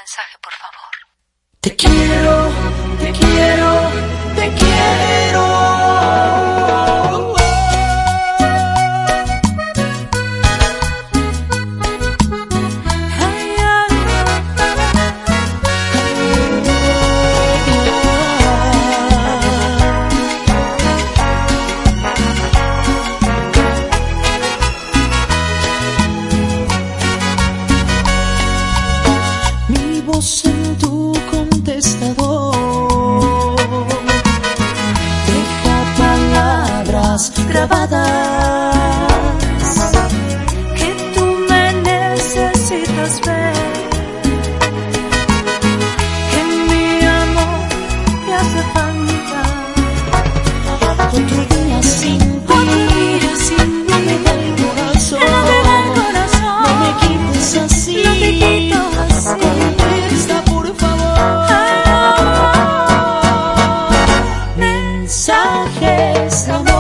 mensaje, por favor. Te quiero, te quiero, te quiero. Mi voz en tu contestador deja palabras grabadas Que tú me necesitas ver, que mi amor te hace falta. Otro día sin ti, no me da el corazón, no me quites así, no te quito así. Contesta por favor. Mensajes de amor.